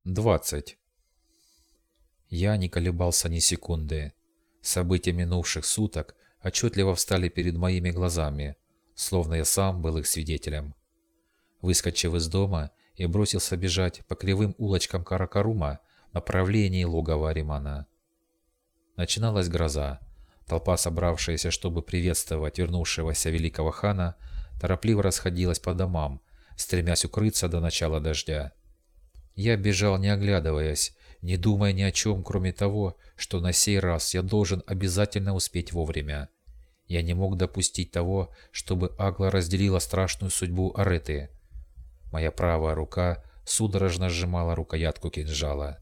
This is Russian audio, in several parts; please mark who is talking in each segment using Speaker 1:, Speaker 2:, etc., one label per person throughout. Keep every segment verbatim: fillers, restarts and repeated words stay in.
Speaker 1: двадцать. Я не колебался ни секунды. События минувших суток отчетливо встали перед моими глазами, словно я сам был их свидетелем. Выскочив из дома, я бросился бежать по кривым улочкам Каракарума в направлении логова Аримана. Начиналась гроза. Толпа, собравшаяся, чтобы приветствовать вернувшегося великого хана, торопливо расходилась по домам, стремясь укрыться до начала дождя. Я бежал, не оглядываясь, не думая ни о чем, кроме того, что на сей раз я должен обязательно успеть вовремя. Я не мог допустить того, чтобы Агла разделила страшную судьбу Ареты. Моя правая рука судорожно сжимала рукоятку кинжала.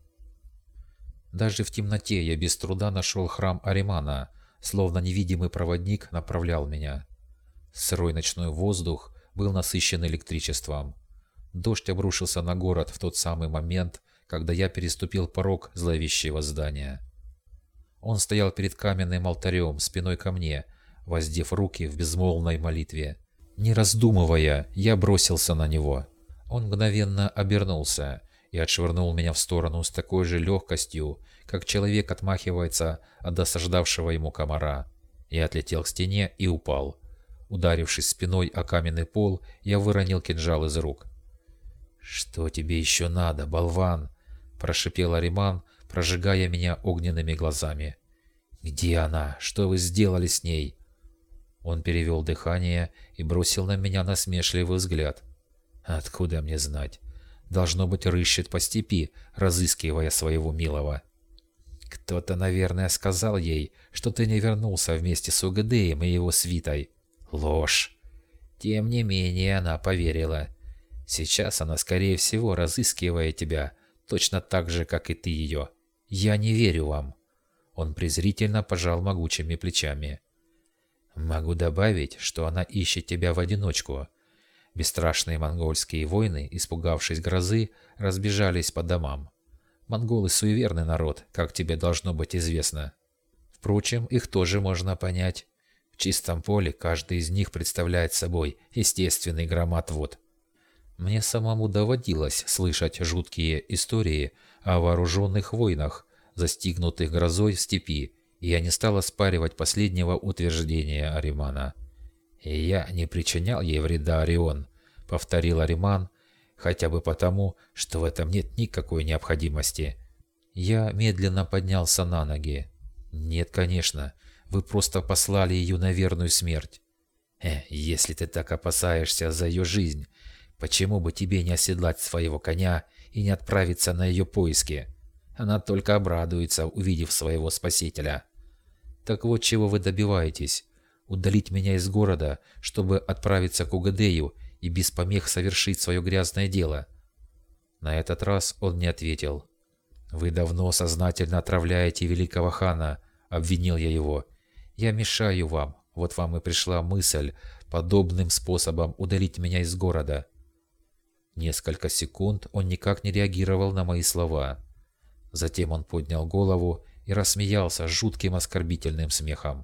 Speaker 1: Даже в темноте я без труда нашел храм Аримана, словно невидимый проводник направлял меня. Сырой ночной воздух был насыщен электричеством. Дождь обрушился на город в тот самый момент, когда я переступил порог зловещего здания. Он стоял перед каменным алтарем, спиной ко мне, воздев руки в безмолвной молитве. Не раздумывая, я бросился на него. Он мгновенно обернулся и отшвырнул меня в сторону с такой же легкостью, как человек отмахивается от досаждавшего ему комара. Я отлетел к стене и упал. Ударившись спиной о каменный пол, я выронил кинжал из рук. «Что тебе еще надо, болван?» – прошипел Ариман, прожигая меня огненными глазами. «Где она? Что вы сделали с ней?» Он перевел дыхание и бросил на меня насмешливый взгляд. «Откуда мне знать? Должно быть, рыщет по степи, разыскивая своего милого. Кто-то, наверное, сказал ей, что ты не вернулся вместе с Угадеем и его свитой. Ложь. Тем не менее, она поверила. Сейчас она, скорее всего, разыскивает тебя, точно так же, как и ты ее. Я не верю вам». Он презрительно пожал могучими плечами. «Могу добавить, что она ищет тебя в одиночку». Бесстрашные монгольские воины, испугавшись грозы, разбежались по домам. Монголы суеверный народ, как тебе должно быть известно. Впрочем, их тоже можно понять. В чистом поле каждый из них представляет собой естественный громоотвод. Мне самому доводилось слышать жуткие истории о вооруженных войнах, застигнутых грозой в степи, и я не стал оспаривать последнего утверждения Аримана. «И я не причинял ей вреда, Орион», — повторил Ариман, хотя бы потому, что в этом нет никакой необходимости. Я медленно поднялся на ноги. «Нет, конечно, вы просто послали ее на верную смерть. Э, если ты так опасаешься за ее жизнь, почему бы тебе не оседлать своего коня и не отправиться на ее поиски? Она только обрадуется, увидев своего спасителя. Так вот, чего вы добиваетесь? Удалить меня из города, чтобы отправиться к Угадею и без помех совершить свое грязное дело?» На этот раз он не ответил. «Вы давно сознательно отравляете великого хана», — обвинил я его. «Я мешаю вам, вот вам и пришла мысль подобным способом удалить меня из города». Несколько секунд он никак не реагировал на мои слова. Затем он поднял голову и рассмеялся жутким оскорбительным смехом.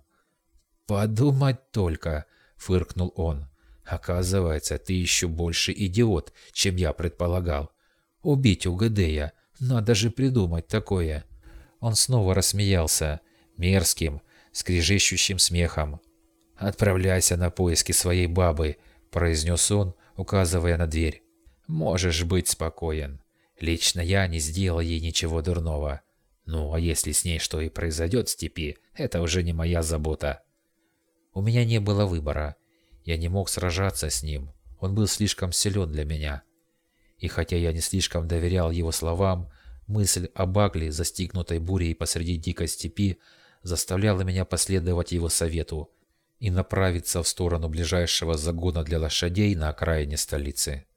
Speaker 1: «Подумать только!» — фыркнул он. «Оказывается, ты еще больше идиот, чем я предполагал. Убить Угадея, надо же придумать такое!» Он снова рассмеялся, мерзким, скрежещущим смехом. «Отправляйся на поиски своей бабы», — произнес он, указывая на дверь. «Можешь быть спокоен. Лично я не сделал ей ничего дурного. Ну, а если с ней что и произойдет в степи, это уже не моя забота». У меня не было выбора. Я не мог сражаться с ним. Он был слишком силен для меня. И хотя я не слишком доверял его словам, мысль об Агле, застигнутой бурей посреди дикой степи, заставляла меня последовать его совету и направиться в сторону ближайшего загона для лошадей на окраине столицы.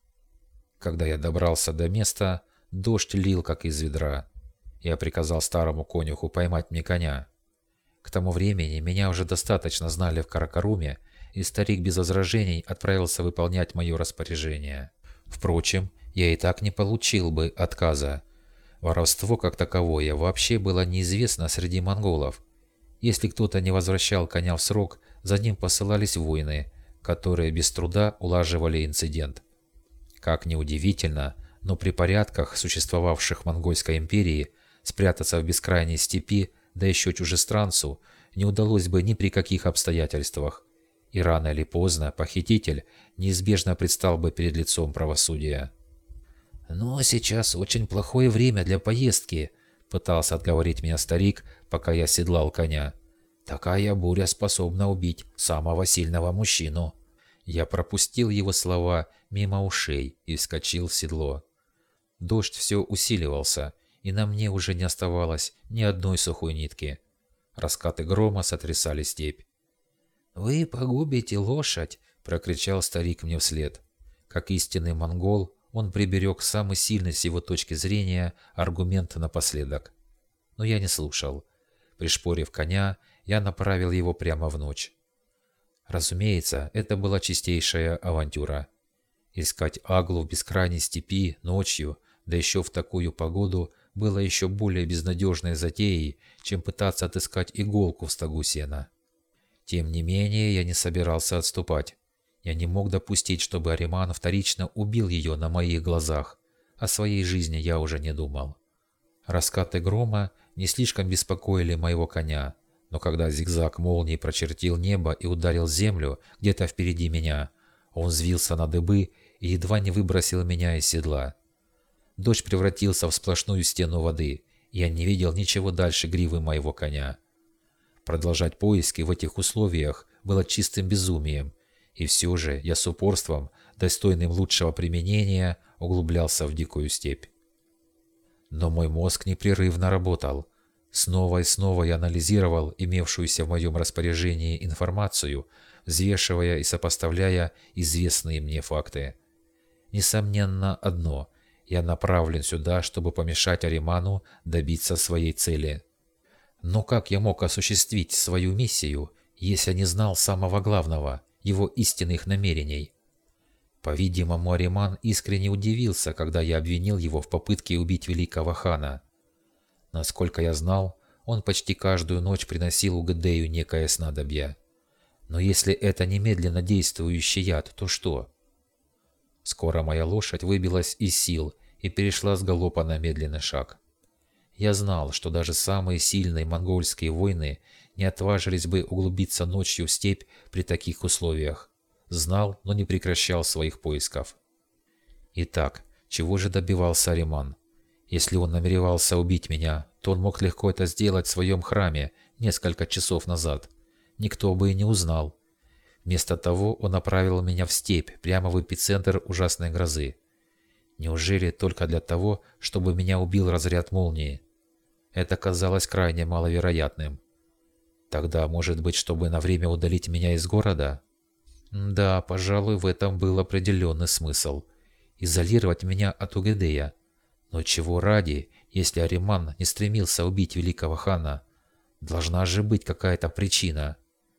Speaker 1: Когда я добрался до места, дождь лил как из ведра. Я приказал старому конюху поймать мне коня. К тому времени меня уже достаточно знали в Каракаруме, и старик без возражений отправился выполнять мое распоряжение. Впрочем, я и так не получил бы отказа. Воровство как таковое вообще было неизвестно среди монголов. Если кто-то не возвращал коня в срок, за ним посылались воины, которые без труда улаживали инцидент. Как ни удивительно, Но при порядках, существовавших в Монгольской империи, спрятаться в бескрайней степи, да еще чужестранцу, не удалось бы ни при каких обстоятельствах, и рано или поздно похититель неизбежно предстал бы перед лицом правосудия. «Но сейчас очень плохое время для поездки», — пытался отговорить меня старик, пока я седлал коня. «Такая буря способна убить самого сильного мужчину». Я пропустил его слова мимо ушей и вскочил в седло. Дождь все усиливался, и на мне уже не оставалось ни одной сухой нитки. Раскаты грома сотрясали степь. «Вы погубите лошадь!» — прокричал старик мне вслед. Как истинный монгол, он приберег самый сильный с его точки зрения аргумент напоследок. Но я не слушал. Пришпорив коня, я направил его прямо в ночь. Разумеется, это была чистейшая авантюра. Искать Аглу в бескрайней степи ночью, да еще в такую погоду, было еще более безнадежной затеей, чем пытаться отыскать иголку в стогу сена. Тем не менее, я не собирался отступать. Я не мог допустить, чтобы Ариман вторично убил ее на моих глазах. О своей жизни я уже не думал. Раскаты грома не слишком беспокоили моего коня, но когда зигзаг молнии прочертил небо и ударил землю где-то впереди меня, он взвился на дыбы и едва не выбросил меня из седла. Дождь превратился в сплошную стену воды, и я не видел ничего дальше гривы моего коня. Продолжать поиски в этих условиях было чистым безумием, и все же я с упорством, достойным лучшего применения, углублялся в дикую степь. Но мой мозг непрерывно работал. Снова и снова я анализировал имевшуюся в моем распоряжении информацию, взвешивая и сопоставляя известные мне факты. Несомненно одно – я направлен сюда, чтобы помешать Ариману добиться своей цели. Но как я мог осуществить свою миссию, если не знал самого главного – его истинных намерений? По-видимому, Ариман искренне удивился, когда я обвинил его в попытке убить великого хана. Насколько я знал, он почти каждую ночь приносил Угадею некое снадобье. Но если это немедленно действующий яд, то что? Скоро моя лошадь выбилась из сил и перешла с галопа на медленный шаг. Я знал, что даже самые сильные монгольские воины не отважились бы углубиться ночью в степь при таких условиях. Знал, но не прекращал своих поисков. Итак, чего же добивался Ариман? Если он намеревался убить меня, то он мог легко это сделать в своем храме несколько часов назад. Никто бы и не узнал. Вместо того он направил меня в степь, прямо в эпицентр ужасной грозы. Неужели только для того, чтобы меня убил разряд молнии? Это казалось крайне маловероятным. Тогда, может быть, чтобы на время удалить меня из города? Да, пожалуй, в этом был определенный смысл. Изолировать меня от Угадея. Но чего ради, если Ариман не стремился убить великого хана? Должна же быть какая-то причина.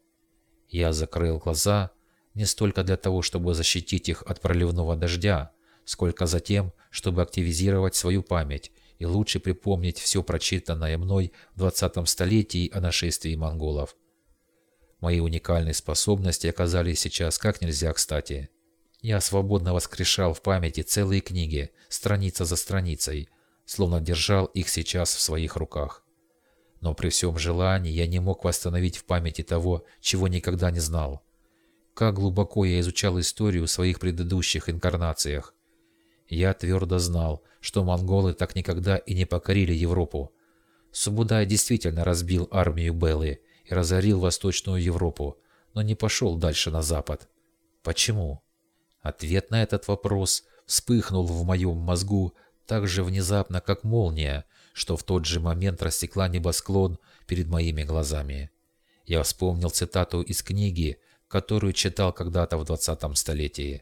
Speaker 1: Я закрыл глаза не столько для того, чтобы защитить их от проливного дождя, сколько за тем, чтобы активизировать свою память и лучше припомнить все прочитанное мной в двадцатом столетии о нашествии монголов. Мои уникальные способности оказались сейчас как нельзя кстати. Я свободно воскрешал в памяти целые книги, страница за страницей, словно держал их сейчас в своих руках. Но при всем желании я не мог восстановить в памяти того, чего никогда не знал. Как глубоко я изучал историю в своих предыдущих инкарнациях. Я твердо знал, что монголы так никогда и не покорили Европу. Субудай действительно разбил армию Беллы и разорил Восточную Европу, но не пошел дальше на запад. Почему? Ответ на этот вопрос вспыхнул в моем мозгу так же внезапно, как молния, что в тот же момент рассекла небосклон перед моими глазами. Я вспомнил цитату из книги, которую читал когда-то в двадцатом столетии.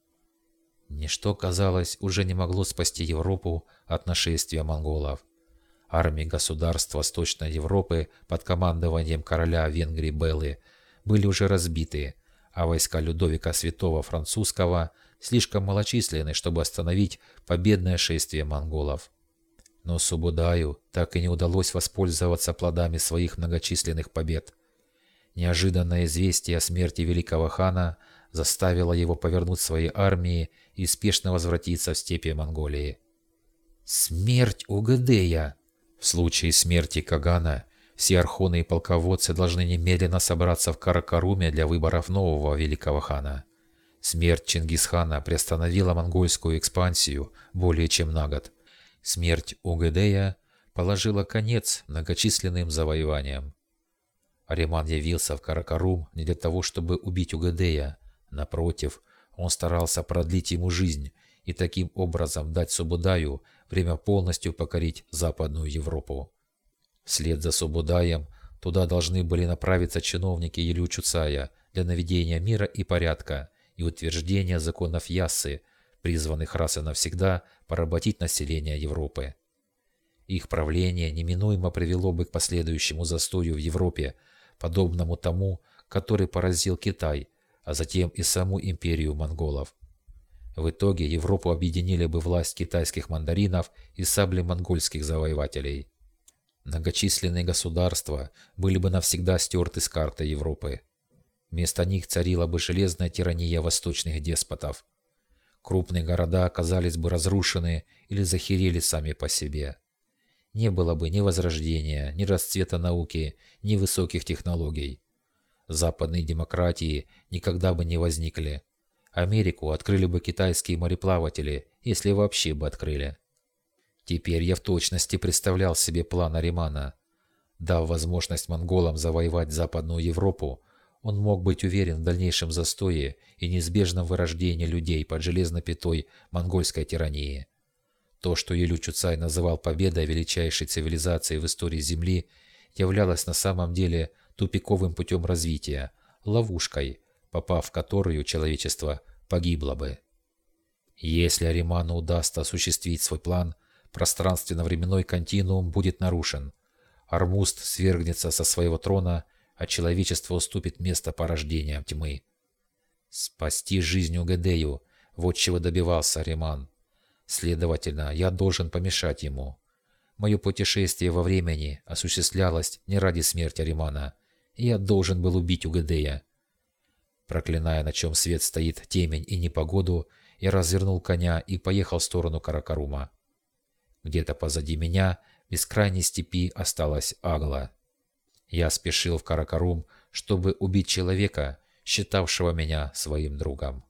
Speaker 1: Ничто, казалось, уже не могло спасти Европу от нашествия монголов. Армии государств Восточной Европы под командованием короля Венгрии Беллы были уже разбиты, а войска Людовика Святого Французского слишком малочисленны, чтобы остановить победное шествие монголов. Но Субудаю так и не удалось воспользоваться плодами своих многочисленных побед. Неожиданное известие о смерти великого хана заставило его повернуть свои армии и спешно возвратиться в степи Монголии. Смерть Угадея! В случае смерти Кагана все архоны и полководцы должны немедленно собраться в Каракаруме для выборов нового великого хана. Смерть Чингисхана приостановила монгольскую экспансию более чем на год. Смерть Угадея положила конец многочисленным завоеваниям. Ариман явился в Каракарум не для того, чтобы убить Угадея. Напротив, он старался продлить ему жизнь и таким образом дать Субудаю время полностью покорить Западную Европу. Вслед за Субудаем туда должны были направиться чиновники Илью Чуцая для наведения мира и порядка и утверждения законов Яссы, призванных раз и навсегда поработить население Европы. Их правление неминуемо привело бы к последующему застою в Европе, подобному тому, который поразил Китай, а затем и саму империю монголов. В итоге Европу объединили бы власть китайских мандаринов и сабли монгольских завоевателей. Многочисленные государства были бы навсегда стерты с карты Европы. Вместо них царила бы железная тирания восточных деспотов. Крупные города оказались бы разрушены или захерели сами по себе. Не было бы ни возрождения, ни расцвета науки, ни высоких технологий. Западные демократии никогда бы не возникли. Америку открыли бы китайские мореплаватели, если вообще бы открыли. Теперь я в точности представлял себе план Аримана. Дав возможность монголам завоевать Западную Европу, он мог быть уверен в дальнейшем застое и неизбежном вырождении людей под железной пятой монгольской тирании. То, что Илью Чуцай называл победой величайшей цивилизации в истории Земли, являлось на самом деле тупиковым путем развития, ловушкой, попав в которую человечество погибло бы. Если Ариману удастся осуществить свой план, пространственно-временной континуум будет нарушен. Ормузд свергнется со своего трона, а человечество уступит место порождениям тьмы. Спасти жизнь Угадею – вот чего добивался Ариман. Следовательно, я должен помешать ему. Мое путешествие во времени осуществлялось не ради смерти Аримана, и я должен был убить Угадея. Проклиная, на чем свет стоит темень и непогоду, я развернул коня и поехал в сторону Каракарума. Где-то позади меня, в бескрайней степи, осталась Агла. Я спешил в Каракарум, чтобы убить человека, считавшего меня своим другом.